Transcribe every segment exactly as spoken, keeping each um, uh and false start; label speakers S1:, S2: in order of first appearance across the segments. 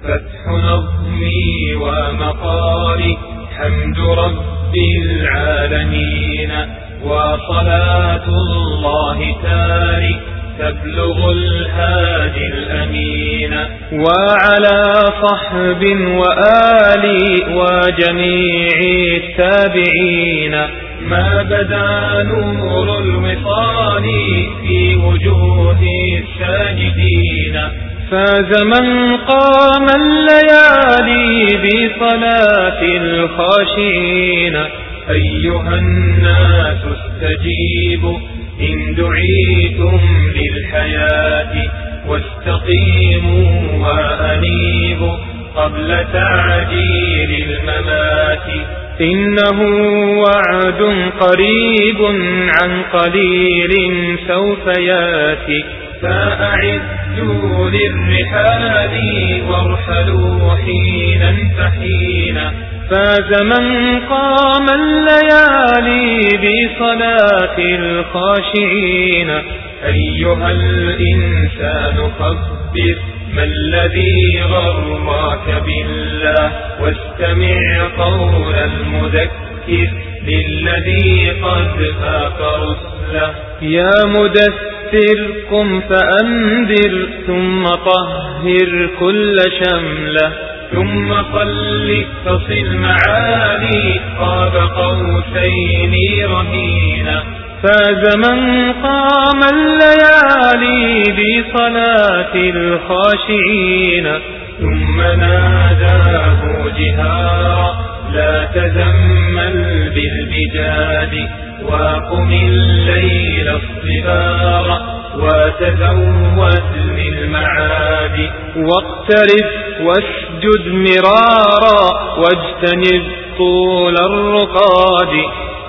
S1: فتح نظمي ومقالي حمد رب العالمين، وصلاة الله تالي تبلغ الهادي الأمين، وعلى صحب وآلي وجميع التابعين. ما بدا نور الوصال في وجوه الساجدين، فاز من قام الليالي بصلاة الخاشعين. أيها الناس استجيبوا إن دعيتم للحياة، واستقيموا وأنيبوا قبل تعجيل الممات. إنه وعد قريب عن قليل سوف ياتي، فأعدوا للرحال وارحلوا حينا فحينا. فاز من قام الليالي بصلاة الخاشعين. أيها الإنسان خبر ما الذي غرك بالله، واستمع قول المذكر للذي قد فاق رسله. يا مدثر قم فأنذر، ثم طهر كل شمله، ثم صل تصل معاني قاب قوسين رهينا. فاز من قام الليالي بصلاة الخاشعين. ثم ناداه جهارا لا تزمل بالبجاد، وقم الليل الصبارا وتزود للمعاد. واقترب واسجد مرارا واجتنب طول الرقاد،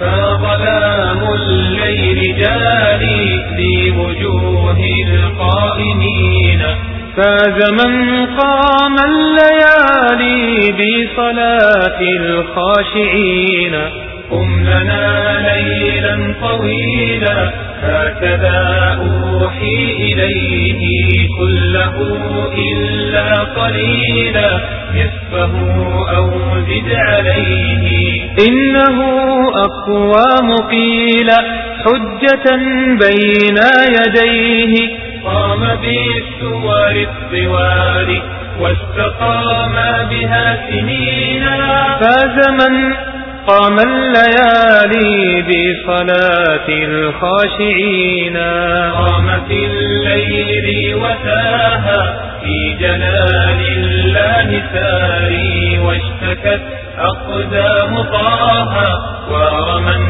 S1: فظلام الليل جاري في وجوه القائمين. فاز من قام الليالي بصلاة الخاشعين. قم لنا ليلا طويلا هكذا أوحي إليه، كله إلا قليلا نصفه أو زد عليه. إنه أقوام قيل حجة بين يديه، قام بالسور الطوال واستقام بها سنينا. فاز من قام الليالي بصلاة الخاشعين. قام في الليل وساها في جلال الله ساري، واشتكت أقدام طه ورما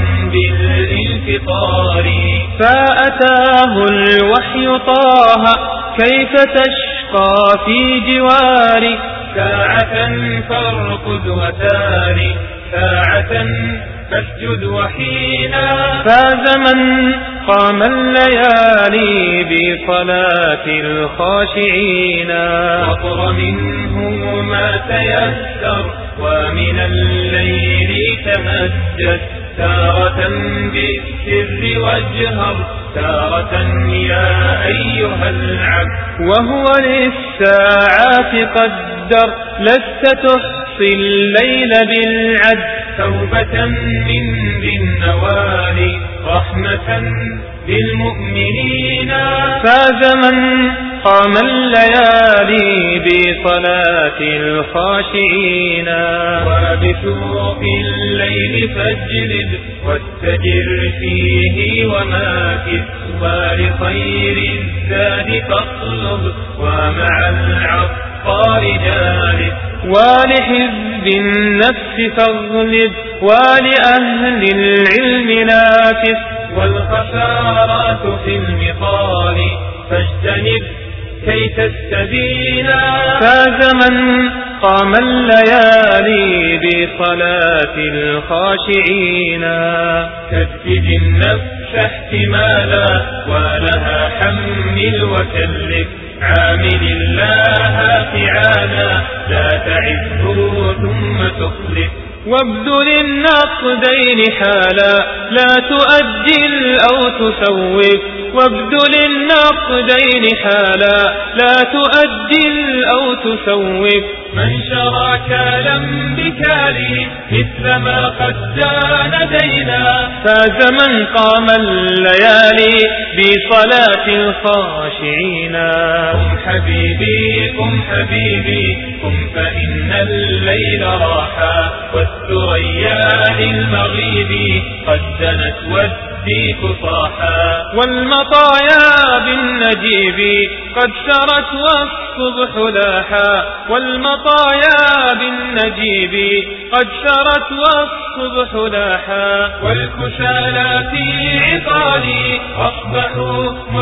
S1: بالانفطار. فأتاه الوحي طه كيف تشقى في جواري، ساعة فارقد وتالي ساعة فاسجد وحينا. فاز من قام الليالي بصلاة الخاشعين. وقر منه ما تيسر ومن الليل تمجد، تارة بالسر واجهر تارة يا أيها العبد. وهو للساعات قدر لست تحصي الليل بالعد، توبة من ذي النوال رحمة للمؤمنين. فاز من قام الليالي بصلاة الخاشعين. وبسوق الليل فاجلد واتجر فيه وماكث، ولخير الزاد فاطلب ومع العطار جالس، ولحزب النفس فاغلب ولأهل العلم نافس، والخسارات في المطال فاجتنب كي تستبينا. فاز من قام الليالي بصلاة الخاشعين. كدد النفس احتمالا ولها حمل وكلف، عامل الله فعالا لا تعزه ثم تخلف، وابذل النقدين حالا لا تؤجل أو تسوف، وابذل النقدين حالا لا تؤجل أو تسوف من شرى كالا بكالي مثل ما قد دان دينا فاز من قام الليالي بصلاة الخاشعين قم حبيبي قم حبيبي قم فإن الليل راحا والثريا للمغيب قد دنت والديك صاحا والمطايا بالنجيب قد سرت والصبح لاحا والمطايا بالنجيب قد سرت والصبح لاحا والكسالى في عقالي أصبحوا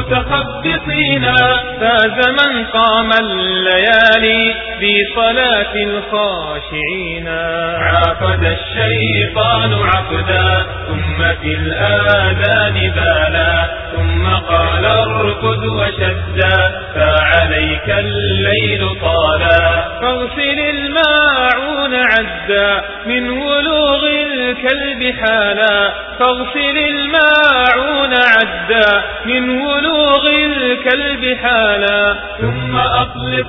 S1: متخبطين فاز من قام الليالي بصلاة الخاشعين عقد الشيطان عقدا ثم في الآذان بالا ثم قال اركض وشدا فعليك الليل طالا فاغسل الماعون عدا من ولوغ الكلب حالا فاغسل الماعون عدا من ولوغ الكلب حالا ثم أطلق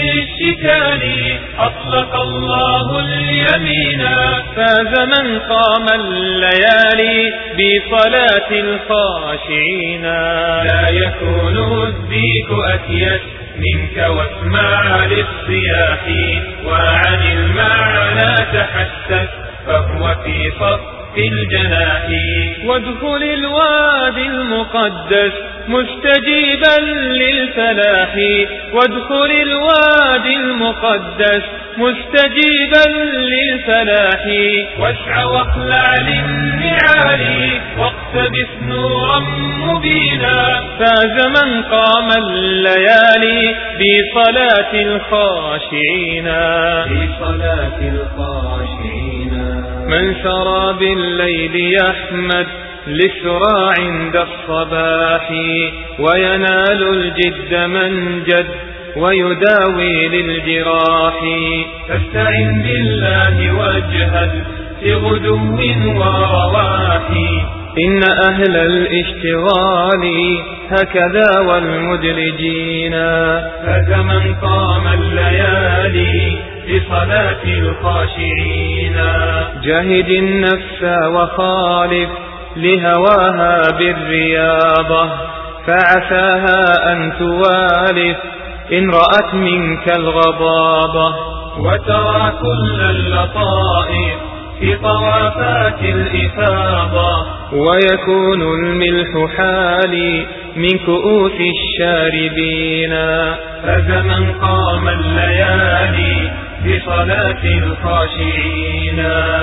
S1: للشكاني أطلق الله اليمين فاز من قام الليالي بصلاة الخاشعين لا يكون الديك أكيس منك واسمع للصياح وعن المعنى تحسس فهو في صف الجناح وادخل الوادي المقدس مستجيبا للفلاح وادخل الوادي المقدس مستجيبا للفلاح واسع واخلع للنعال واقتبس نورا مبينا فاز من قام الليالي بصلاة الخاشعين بصلاة الخاشعين من سرى بالليل يحمد لسرى عند الصباح وينال الجد من جد ويداوي للجراح فاستعن بالله واجهد في غدو ورواح إن أهل الاشتغال هكذا والمدلجين فاز من قام الليالي بصلاة الخاشعين جاهد النفس وخالف لهواها بالرياضة فعساها أن توالف إن رأت منك الغضابة وترى كل اللطائف في طوافات الإفاضة ويكون الملح حالي من كؤوس الشاربين فاز من قام الليالي بصلاة الخاشعين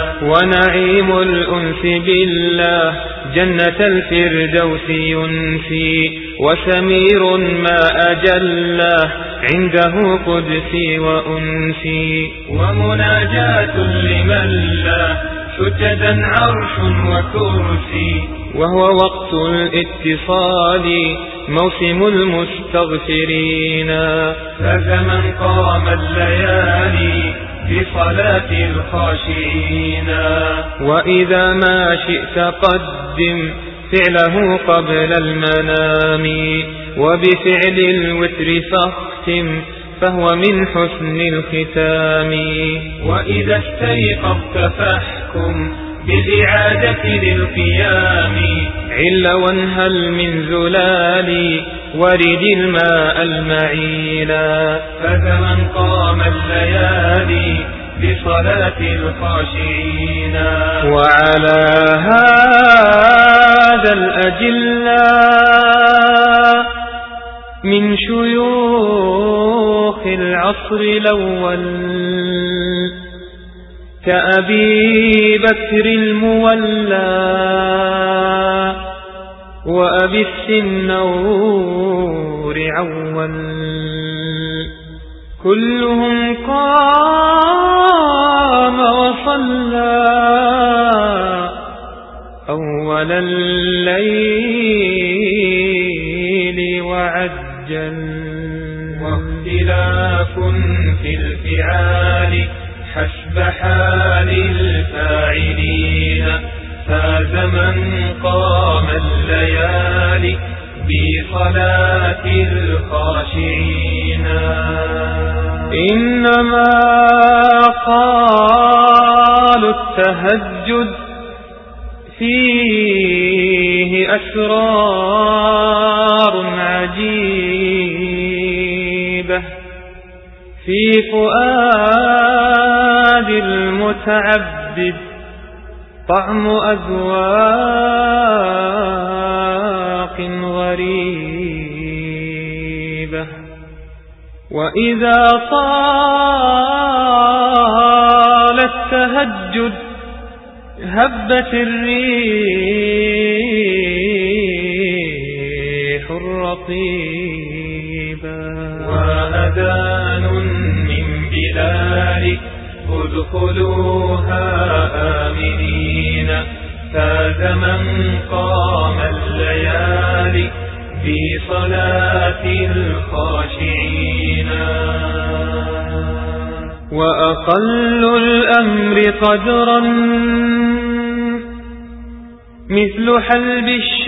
S1: ونعيم الأنس بالله جنة الفردوس ينسي وسمير ما أجله عنده قدسي وأنسي ومناجاة لمن له سجدا عرش وكرسي وهو وقت الاتصال موسم المستغفرين فاز من قام الليالي بصلاة الخاشعين وإذا ما شئت قدم فعله قبل المنام وبفعل الوتر فاختم فهو من حسن الختام وإذا استيقظت فاحكم بالإعادة للقيام عل وانهل من زلال ورد الماء المعيلا فاز من قام الليالي بصلاة الخاشعين وعلى هذا الأجلاء من شيوخ العصر الأول كأبي بكر المولى وأبي السنور عول كلهم قام وصلى أول الليل وعجل واختلاف في الفعال حسب حال الفاعلين فاز من قام الليالي بصلاة الخاشعين.
S2: إنما قالوا التهجد فيه أسرار عجيبة في فؤاد المتعبد، طعم أذواق غريبة. وإذا طال التهجد هبت الريح الرطيبة.
S1: وأذان من بلال ادخلوها آمنين، فاز من قام الليالي بصلاة الخاشعين.
S2: وأقل الأمر قدرا مثل حلب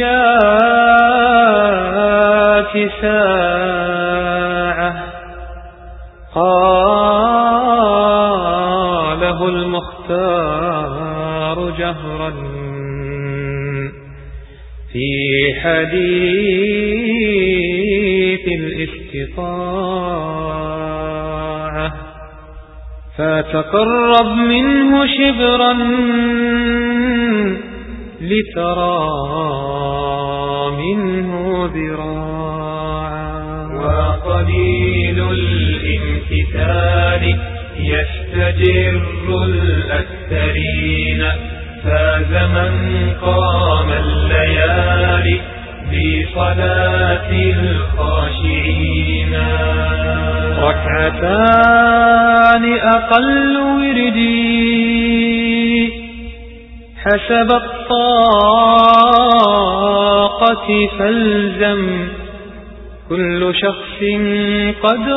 S2: الشاة ساعة، قاله المختار جهرا في حديث الاستطاعة، فتقرب منه شبرا لترى منه ذراعا.
S1: وقليل الامتثال يستجر الأكثرين، فاز من قام الليالي بصلاة الخاشعين.
S2: ركعتان أقل وردي حسب الطاقة، فالزم كل شخص قدر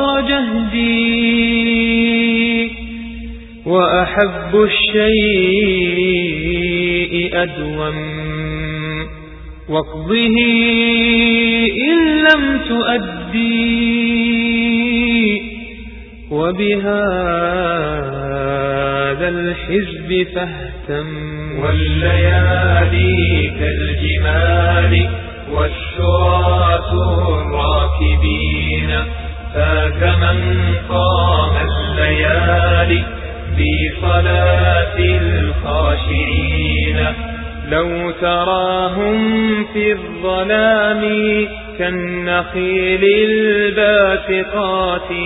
S2: جهدي، وأحب الشيء أدوم واقضه إن لم تؤدي، وبهذا الحزب فاهتم.
S1: والليالي كالجمال والشراة الراكبين، فاز من قام الليالي بصلاة الخاشعين.
S2: لو تراهم في الظلام كالنخيل الباسقات،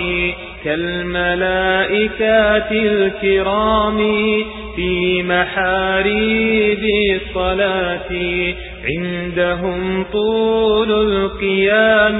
S2: كالملائكة الكرام في محاريب الصلاة، عندهم طول القيام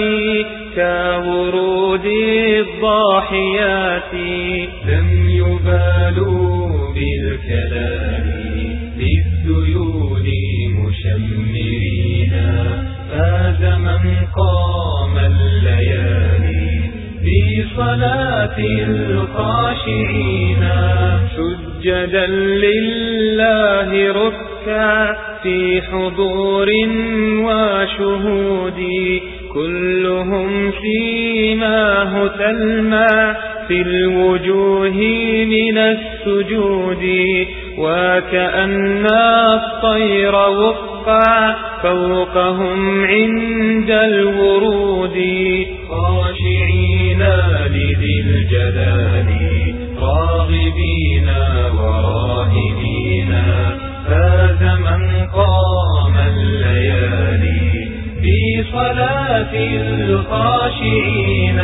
S2: كورود الضاحيات.
S1: لم يبالوا بالكلام بالذيول مشمرين، فاز من قام الليالي بصلاة الخاشعين.
S2: سجدا لله ركع في حضور وشهود، كلهم سيماه تلمع في الوجوه من السجود، وكأن الطير وقع فوقهم عند الورود.
S1: خاشعين لذي الجلال راغبين وراهبين، فاز من قام الليالي بصلاة الخاشعين.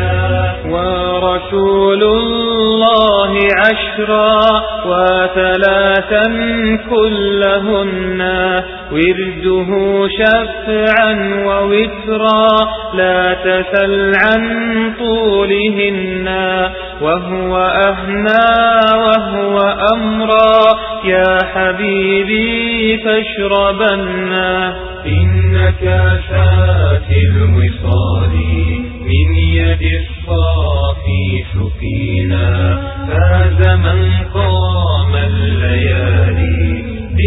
S2: ورسول الله عشرا وثلاثا كلهن، ورده شفعا ووترا لا تسل عن طولهن، وهو أهنى وهو أمرا يا حبيبي فاشربنا.
S1: إنك سات الوصال من يد الصافي سقينا، فاز من قام الليالي بصلاة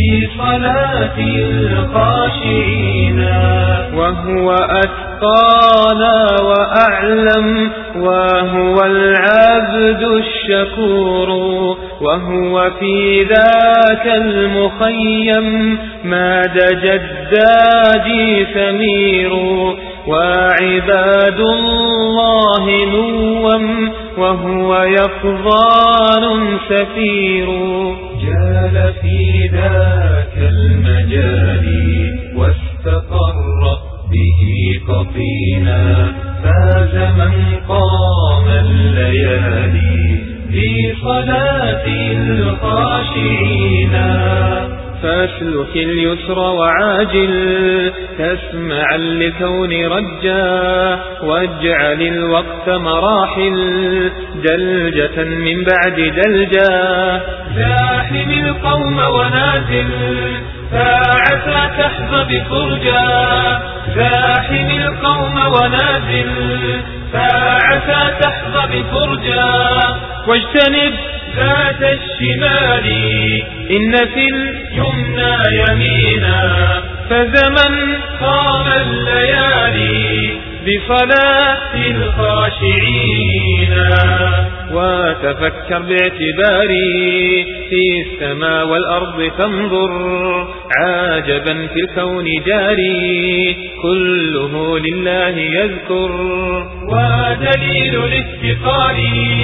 S1: بصلاة الخاشعين.
S2: وهو أتقانا وأعلم وهو العبد الشكور، وهو في ذاك المخيم ما دج الداجي سمير. وعباد الله نوم وهو يقظان سفير.
S1: جال في ذاك المجال واستقر به قطينا، فاز من قام الليالي في صلاة الخاشعين.
S2: فاسلك اليسر وعاجل تسمعا لكون رجا، واجعل الوقت مراحل دلجة من بعد دلجا.
S1: زاحم القوم ونازل فعسى تحظى بفرجا. زاحم القوم ونازل فعسى تحظى بفرجا.
S2: واجتنب
S1: ذات الشمال
S2: إن في
S1: اليمنى يمينا،
S2: فزمن
S1: قام الليالي
S2: بصلاة
S1: الخاشعين.
S2: وتفكر باعتباري في السماء والأرض تنظر، عاجبا في الكون جاري كله لله يذكر.
S1: ودليل الافتقار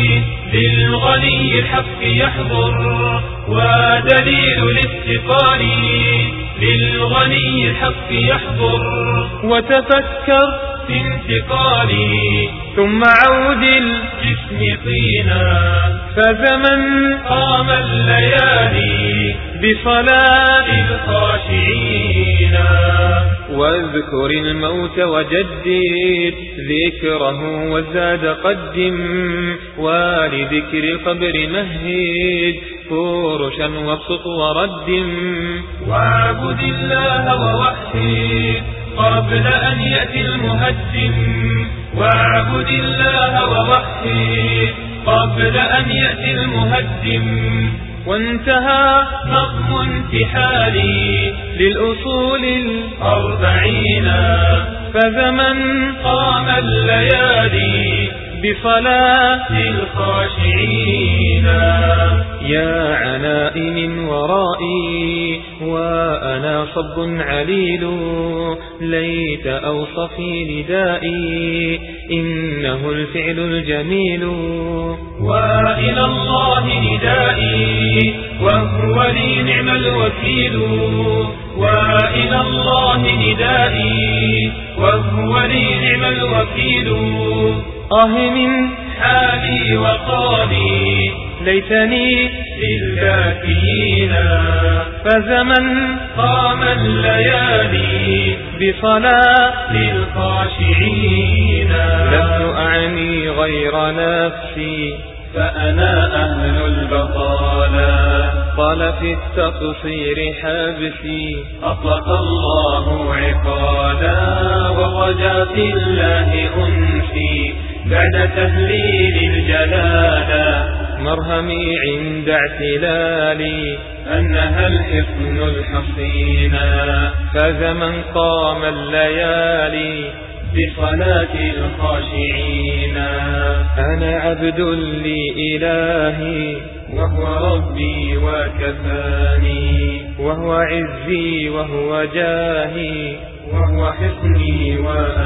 S1: للغني الحق يحضر. ودليل الافتقار للغني الحق يحضر.
S2: وتفكر
S1: في انتقالي
S2: ثم عود
S1: الجسم طينا،
S2: فزمن
S1: قام الليالي
S2: بصلاة
S1: الخاشعين.
S2: واذكر الموت وجدد ذكره والزاد قدم، ولذكر القبر مهد فرشا وابسط وردم.
S1: واعبد الله ووحد قبل أن يأتي المهدم. واعبد الله ووحد قبل أن يأتي المهدم.
S2: وانتهى
S1: نظم انتحالي
S2: للأصول
S1: الأربعين،
S2: فزمن
S1: قام الليالي
S2: بصلاة
S1: الخاشعين.
S2: يا عناء من ورائي وأنا صب عليل، ليت أوصفي ندائي إنه الفعل الجميل.
S1: وإلى الله ندائي وهو لي نعم الوكيل. وإلى الله ندائي وهو لي نعم الوكيل.
S2: آه من
S1: حالي وقالي
S2: ليتني
S1: للباكين،
S2: فزمن
S1: قام الليالي
S2: بصلاة
S1: للخاشعين.
S2: لست أعني غير نفسي
S1: فأنا أهل البطالة،
S2: طال في التقصير حبسي.
S1: أطلق الله عقالا ورجا في الله أنسي، بعد تهليل الجلالة
S2: مرهمي عند اعتلالي
S1: أنها الحصن الحصين.
S2: فزمن قام الليالي
S1: بصلاة الخاشعين.
S2: أنا عبد لإلهي
S1: وهو ربي وكفاني،
S2: وهو عزي وهو جاهي،
S1: وهو حصني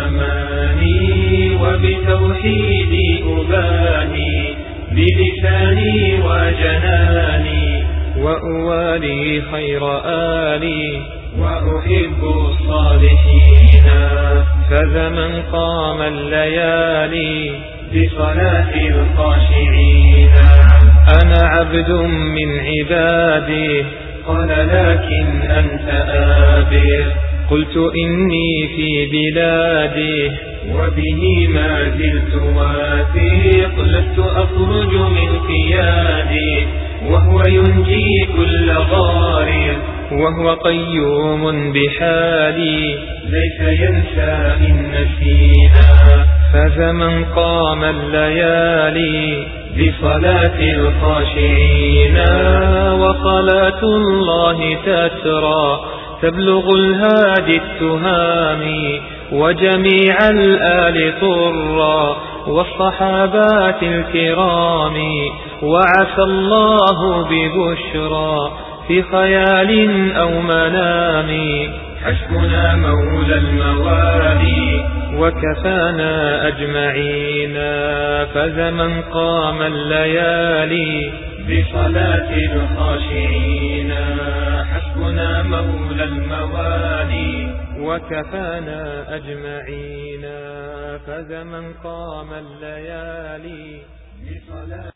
S1: وأماني. وبتوحيدي أباني بلساني وجناني،
S2: وأوالي خير آلي
S1: وأحب الصالحين.
S2: فزمن قام الليالي
S1: بصلاة الخاشعين.
S2: أنا عبد من عباده،
S1: قال لكن أنت آبه.
S2: قلت إني في بلاده،
S1: وبه ما زلت واثق. لست أخرج من قيادي، وهو ينجي كل ضار.
S2: وهو قيوم بحالي،
S1: ليس ينسى إن نسينا.
S2: فزمن قام الليالي
S1: بصلاة الخاشعين،
S2: وصلاة الله تترى تبلغ الهادي التهامي، وجميع الآل طرا والصحابات الكرام، وعسى الله ببشرى في خيال أو منام.
S1: حسبنا مولى الموالي
S2: وكفانا أجمعين، فزمن قام الليالي
S1: بصلاة الخاشعين. حسبنا مولى الموالي
S2: وكفانا أجمعين، فزمن قام الليالي بصلاة